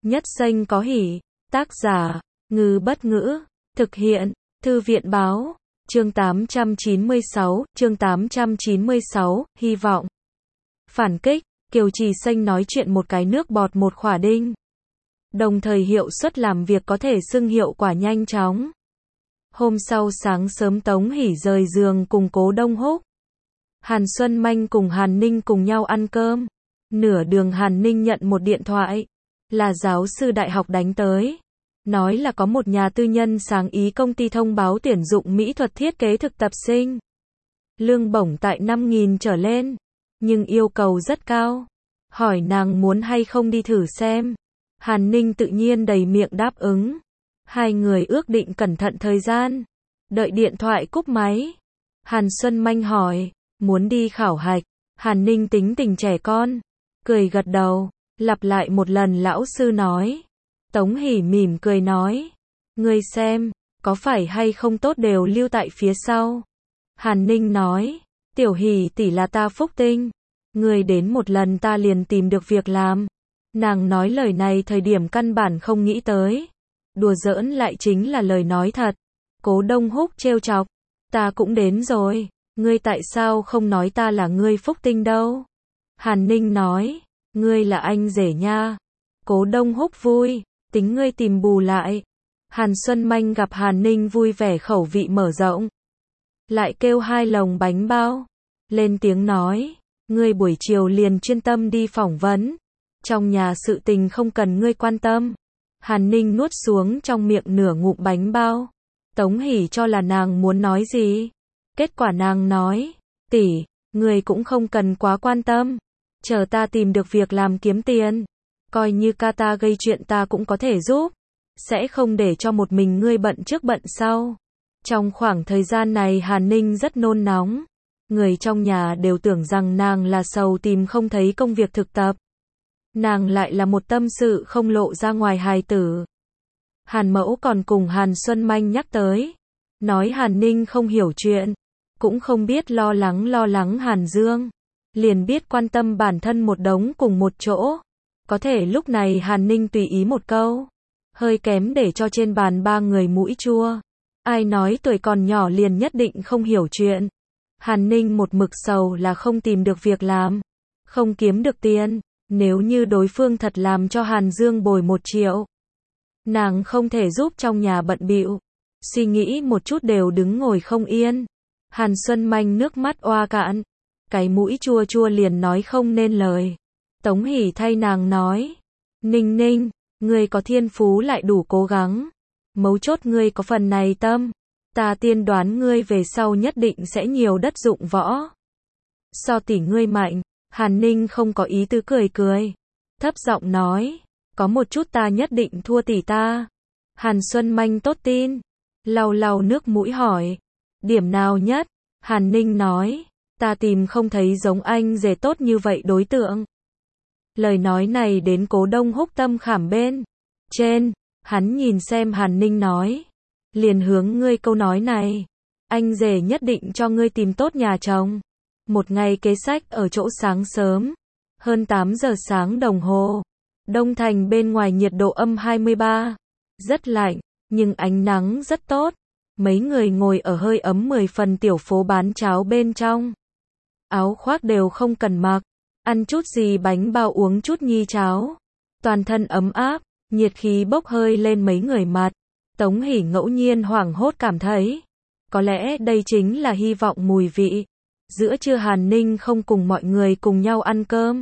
Nhất Xanh có hỉ. Tác giả, Ngư Bất Ngữ. Thực hiện, Thư viện Báo. Chương 896, hy vọng. Phản kích, Kiều Trì Xanh nói chuyện một cái nước bọt một khỏa đinh. Đồng thời hiệu suất làm việc có thể xưng hiệu quả nhanh chóng. Hôm sau sáng sớm Tống Hỷ rời giường cùng Cố Đông Húc. Hàn Xuân Manh cùng Hàn Ninh cùng nhau ăn cơm. Nửa đường Hàn Ninh nhận một điện thoại. Là giáo sư đại học đánh tới. Nói là có một nhà tư nhân sáng ý công ty thông báo tuyển dụng mỹ thuật thiết kế thực tập sinh. Lương bổng tại 5.000 trở lên. Nhưng yêu cầu rất cao. Hỏi nàng muốn hay không đi thử xem. Hàn Ninh tự nhiên đầy miệng đáp ứng. Hai người ước định cẩn thận thời gian. Đợi điện thoại cúp máy. Hàn Xuân Manh hỏi, muốn đi khảo hạch. Hàn Ninh tính tình trẻ con. Cười gật đầu, lặp lại một lần lão sư nói. Tống Hỷ mỉm cười nói. Ngươi xem, có phải hay không tốt đều lưu tại phía sau. Hàn Ninh nói, Tiểu Hỷ tỷ là ta phúc tinh. Ngươi đến một lần ta liền tìm được việc làm. Nàng nói lời này thời điểm căn bản không nghĩ tới. Đùa giỡn lại chính là lời nói thật. Cố Đông Húc trêu chọc. Ta cũng đến rồi. Ngươi tại sao không nói ta là ngươi phúc tinh đâu? Hàn Ninh nói. Ngươi là anh rể nha. Cố Đông Húc vui. Tính ngươi tìm bù lại. Hàn Xuân Manh gặp Hàn Ninh vui vẻ khẩu vị mở rộng. Lại kêu 2 lồng bánh bao. Lên tiếng nói. Ngươi buổi chiều liền chuyên tâm đi phỏng vấn. Trong nhà sự tình không cần ngươi quan tâm. Hàn Ninh nuốt xuống trong miệng nửa ngụm bánh bao. Tống Hỷ cho là nàng muốn nói gì. Kết quả nàng nói. Tỷ, ngươi cũng không cần quá quan tâm. Chờ ta tìm được việc làm kiếm tiền. Coi như ca ta gây chuyện ta cũng có thể giúp. Sẽ không để cho một mình ngươi bận trước bận sau. Trong khoảng thời gian này Hàn Ninh rất nôn nóng. Người trong nhà đều tưởng rằng nàng là sầu tìm không thấy công việc thực tập. Nàng lại là một tâm sự không lộ ra ngoài hài tử. Hàn Mẫu còn cùng Hàn Xuân Manh nhắc tới. Nói Hàn Ninh không hiểu chuyện. Cũng không biết lo lắng Hàn Dương. Liền biết quan tâm bản thân một đống cùng một chỗ. Có thể lúc này Hàn Ninh tùy ý một câu. Hơi kém để cho trên bàn 3 người mũi chua. Ai nói tuổi còn nhỏ liền nhất định không hiểu chuyện. Hàn Ninh một mực sầu là không tìm được việc làm. Không kiếm được tiền. Nếu như đối phương thật làm cho Hàn Dương bồi 1 triệu. Nàng không thể giúp trong nhà bận bịu. Suy nghĩ một chút đều đứng ngồi không yên. Hàn Xuân Manh nước mắt oa cạn. Cái mũi chua chua liền nói không nên lời. Tống Hỷ thay nàng nói. Ninh Ninh, ngươi có thiên phú lại đủ cố gắng. Mấu chốt ngươi có phần này tâm. Ta tiên đoán ngươi về sau nhất định sẽ nhiều đất dụng võ. So tỷ ngươi mạnh. Hàn Ninh không có ý tứ cười. Thấp giọng nói. Có một chút ta nhất định thua tỷ ta. Hàn Xuân Manh tốt tin. Lau nước mũi hỏi. Điểm nào nhất? Hàn Ninh nói. Ta tìm không thấy giống anh rể tốt như vậy đối tượng. Lời nói này đến Cố Đông Húc tâm khảm bên trên. Hắn nhìn xem Hàn Ninh nói. Liền hướng ngươi câu nói này. Anh rể nhất định cho ngươi tìm tốt nhà chồng. Một ngày kế sách ở chỗ sáng sớm. Hơn 8 giờ sáng đồng hồ. Đông Thành bên ngoài nhiệt độ âm 23. Rất lạnh, nhưng ánh nắng rất tốt. Mấy người ngồi ở hơi ấm 10 phần tiểu phố bán cháo bên trong. Áo khoác đều không cần mặc. Ăn chút gì bánh bao uống chút nhi cháo. Toàn thân ấm áp, nhiệt khí bốc hơi lên mấy người mặt. Tống Hỷ ngẫu nhiên hoảng hốt cảm thấy. Có lẽ đây chính là hy vọng mùi vị. Giữa trưa Hàn Ninh không cùng mọi người cùng nhau ăn cơm.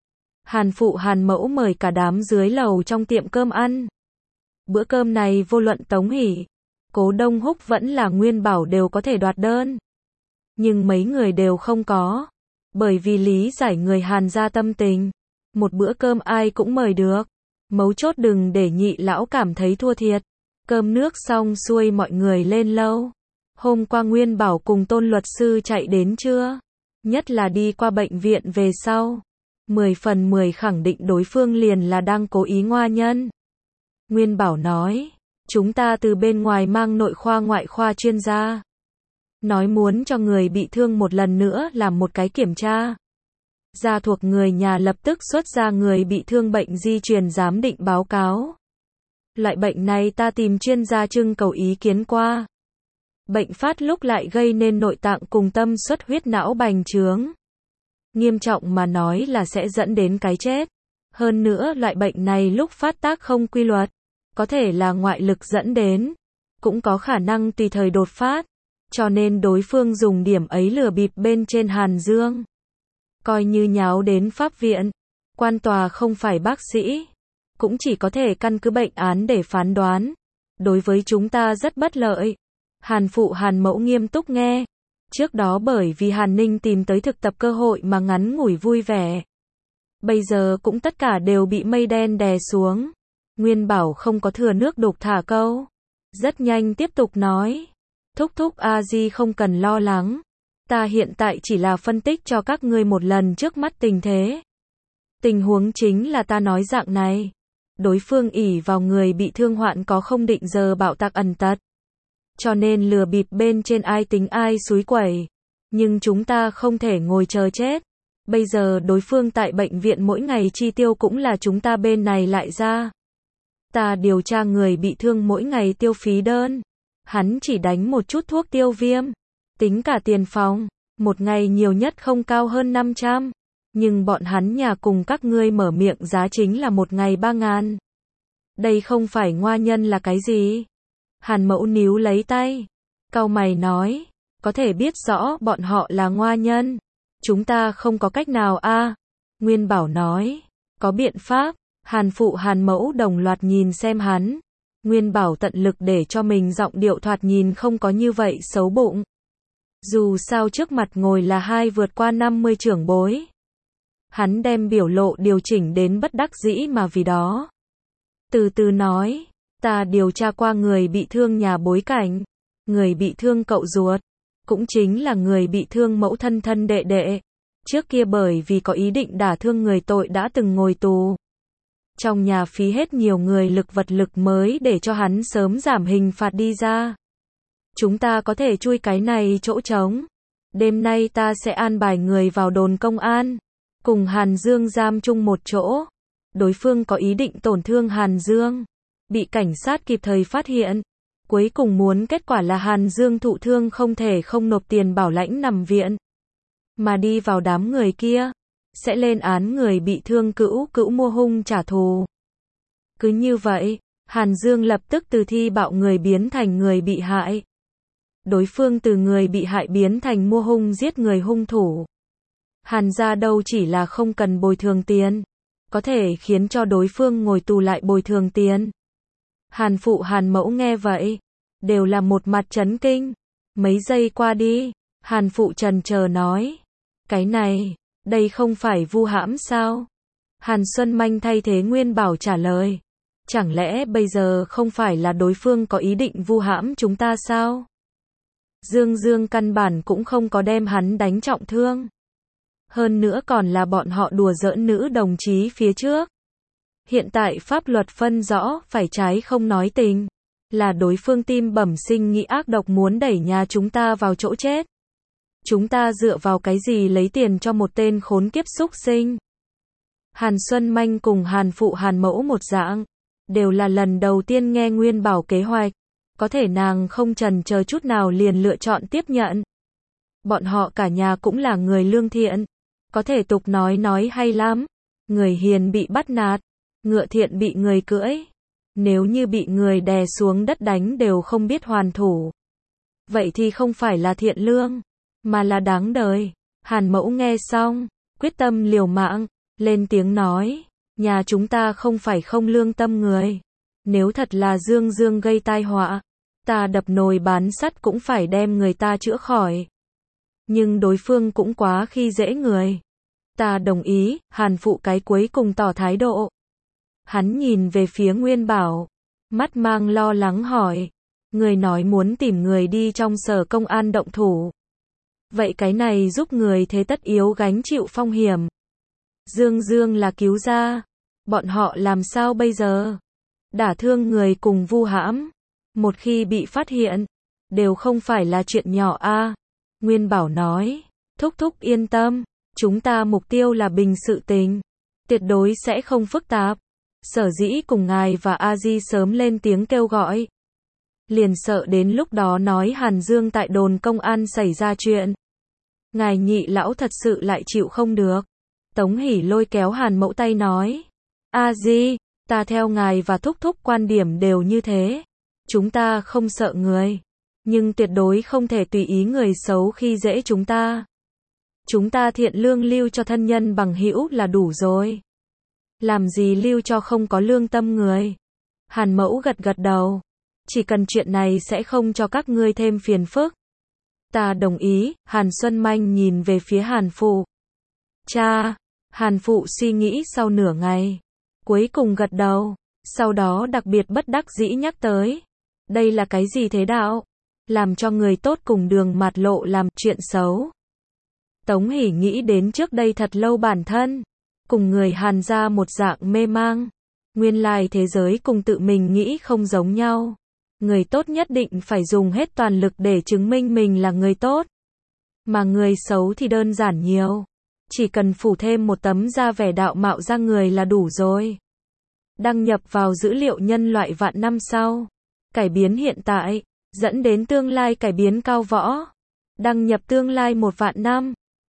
Hàn Phụ Hàn Mẫu mời cả đám dưới lầu trong tiệm cơm ăn. Bữa cơm này vô luận Tống Hỷ, Cố Đông Húc vẫn là Nguyên Bảo đều có thể đoạt đơn. Nhưng mấy người đều không có. Bởi vì lý giải người Hàn gia tâm tình. Một bữa cơm ai cũng mời được. Mấu chốt đừng để nhị lão cảm thấy thua thiệt. Cơm nước xong xuôi mọi người lên lâu. Hôm qua Nguyên Bảo cùng Tôn luật sư chạy đến chưa? Nhất là đi qua bệnh viện về sau. 10 phần 10 khẳng định đối phương liền là đang cố ý ngoa nhân. Nguyên Bảo nói. Chúng ta từ bên ngoài mang nội khoa ngoại khoa chuyên gia. Nói muốn cho người bị thương một lần nữa làm một cái kiểm tra. Gia thuộc người nhà lập tức xuất ra người bị thương bệnh di truyền giám định báo cáo. Loại bệnh này ta tìm chuyên gia trưng cầu ý kiến qua. Bệnh phát lúc lại gây nên nội tạng cùng tâm xuất huyết não bành trướng. Nghiêm trọng mà nói là sẽ dẫn đến cái chết. Hơn nữa loại bệnh này lúc phát tác không quy luật, có thể là ngoại lực dẫn đến, cũng có khả năng tùy thời đột phát. Cho nên đối phương dùng điểm ấy lừa bịp bên trên Hàn Dương. Coi như nháo đến pháp viện, quan tòa không phải bác sĩ, cũng chỉ có thể căn cứ bệnh án để phán đoán. Đối với chúng ta rất bất lợi. Hàn phụ Hàn mẫu nghiêm túc nghe. Trước đó bởi vì Hàn Ninh tìm tới thực tập cơ hội mà ngắn ngủi vui vẻ. Bây giờ cũng tất cả đều bị mây đen đè xuống. Nguyên Bảo không có thừa nước đục thả câu. Rất nhanh tiếp tục nói. Thúc thúc A Di không cần lo lắng. Ta hiện tại chỉ là phân tích cho các ngươi một lần trước mắt tình thế. Tình huống chính là ta nói dạng này. Đối phương ỷ vào người bị thương hoạn có không định giờ bạo tạc ẩn tật. Cho nên lừa bịp bên trên ai tính ai xúi quẩy. Nhưng chúng ta không thể ngồi chờ chết. Bây giờ đối phương tại bệnh viện mỗi ngày chi tiêu cũng là chúng ta bên này lại ra. Ta điều tra người bị thương mỗi ngày tiêu phí đơn. Hắn chỉ đánh một chút thuốc tiêu viêm. Tính cả tiền phòng, một ngày nhiều nhất không cao hơn 500. Nhưng bọn hắn nhà cùng các ngươi mở miệng giá chính là một ngày 3.000. Đây không phải ngoa nhân là cái gì? Hàn Mẫu níu lấy tay. Cau mày nói. Có thể biết rõ bọn họ là ngoa nhân. Chúng ta không có cách nào a. Nguyên Bảo nói. Có biện pháp. Hàn phụ Hàn Mẫu đồng loạt nhìn xem hắn. Nguyên Bảo tận lực để cho mình giọng điệu thoạt nhìn không có như vậy xấu bụng. Dù sao trước mặt ngồi là hai vượt qua 50 trưởng bối. Hắn đem biểu lộ điều chỉnh đến bất đắc dĩ mà vì đó. Từ từ nói, ta điều tra qua người bị thương nhà bối cảnh, người bị thương cậu ruột, cũng chính là người bị thương mẫu thân thân đệ đệ. Trước kia bởi vì có ý định đả thương người tội đã từng ngồi tù. Trong nhà phí hết nhiều người lực vật lực mới để cho hắn sớm giảm hình phạt đi ra. Chúng ta có thể chui cái này chỗ trống. Đêm nay ta sẽ an bài người vào đồn công an, cùng Hàn Dương giam chung một chỗ. Đối phương có ý định tổn thương Hàn Dương, bị cảnh sát kịp thời phát hiện. Cuối cùng muốn kết quả là Hàn Dương thụ thương không thể không nộp tiền bảo lãnh nằm viện, mà đi vào đám người kia, sẽ lên án người bị thương cữu mua hung trả thù. Cứ như vậy, Hàn Dương lập tức từ thi bạo người biến thành người bị hại. Đối phương từ người bị hại biến thành mua hung giết người hung thủ. Hàn gia đâu chỉ là không cần bồi thường tiền, có thể khiến cho đối phương ngồi tù lại bồi thường tiền. Hàn phụ Hàn Mẫu nghe vậy, đều là một mặt chấn kinh. Mấy giây qua đi, Hàn phụ chần chờ nói, cái này, đây không phải vu hãm sao? Hàn Xuân Manh thay thế Nguyên Bảo trả lời, chẳng lẽ bây giờ không phải là đối phương có ý định vu hãm chúng ta sao? Dương Dương căn bản cũng không có đem hắn đánh trọng thương. Hơn nữa còn là bọn họ đùa giỡn nữ đồng chí phía trước. Hiện tại pháp luật phân rõ phải trái không nói tình. Là đối phương tim bẩm sinh nghĩ ác độc muốn đẩy nhà chúng ta vào chỗ chết. Chúng ta dựa vào cái gì lấy tiền cho một tên khốn kiếp xúc sinh? Hàn Xuân Manh cùng Hàn phụ Hàn Mẫu một dạng, đều là lần đầu tiên nghe Nguyên Bảo kế hoạch. Có thể nàng không chần chờ chút nào liền lựa chọn tiếp nhận. Bọn họ cả nhà cũng là người lương thiện. Có thể tục nói hay lắm. Người hiền bị bắt nạt, ngựa thiện bị người cưỡi. Nếu như bị người đè xuống đất đánh đều không biết hoàn thủ. Vậy thì không phải là thiện lương, mà là đáng đời. Hàn Mẫu nghe xong, quyết tâm liều mạng, lên tiếng nói, nhà chúng ta không phải không lương tâm người. Nếu thật là Dương Dương gây tai họa, ta đập nồi bán sắt cũng phải đem người ta chữa khỏi. Nhưng đối phương cũng quá khi dễ người. Ta đồng ý. Hàn phụ cái cuối cùng tỏ thái độ. Hắn nhìn về phía Nguyên Bảo, mắt mang lo lắng hỏi, người nói muốn tìm người đi trong sở công an động thủ. Vậy cái này giúp người thế tất yếu gánh chịu phong hiểm. Dương Dương là cứu gia, bọn họ làm sao bây giờ? Đả thương người cùng vu hãm, một khi bị phát hiện, đều không phải là chuyện nhỏ a. Nguyên Bảo nói, thúc thúc yên tâm, Chúng ta mục tiêu là bình sự tình. Tuyệt đối sẽ không phức tạp. Sở dĩ cùng ngài và A-di sớm lên tiếng kêu gọi. Liền sợ đến lúc đó nói Hàn Dương tại đồn công an xảy ra chuyện. Ngài nhị lão thật sự lại chịu không được. Tống Hỷ lôi kéo Hàn Mẫu tay nói. A-di, ta theo ngài và thúc thúc quan điểm đều như thế. Chúng ta không sợ người. Nhưng tuyệt đối không thể tùy ý người xấu khi dễ chúng ta. Chúng ta thiện lương lưu cho thân nhân bằng hữu là đủ rồi. Làm gì lưu cho không có lương tâm người. Hàn Mẫu gật gật đầu. Chỉ cần chuyện này sẽ không cho các ngươi thêm phiền phức. Ta đồng ý. Hàn Xuân Manh nhìn về phía Hàn Phụ. Cha. Hàn Phụ suy nghĩ sau nửa ngày. Cuối cùng gật đầu. Sau đó đặc biệt bất đắc dĩ nhắc tới. Đây là cái gì thế đạo? Làm cho người tốt cùng đường mạt lộ làm chuyện xấu. Tống Hỷ nghĩ đến trước đây thật lâu bản thân. Cùng người Hàn gia một dạng mê mang. Nguyên lai thế giới cùng tự mình nghĩ không giống nhau. Người tốt nhất định phải dùng hết toàn lực để chứng minh mình là người tốt. Mà người xấu thì đơn giản nhiều. Chỉ cần phủ thêm một tấm da vẻ đạo mạo ra người là đủ rồi. Đăng nhập vào dữ liệu nhân loại vạn năm sau. Cải biến hiện tại, dẫn đến tương lai cải biến cao võ. Đăng nhập tương lai 1 vạn năm.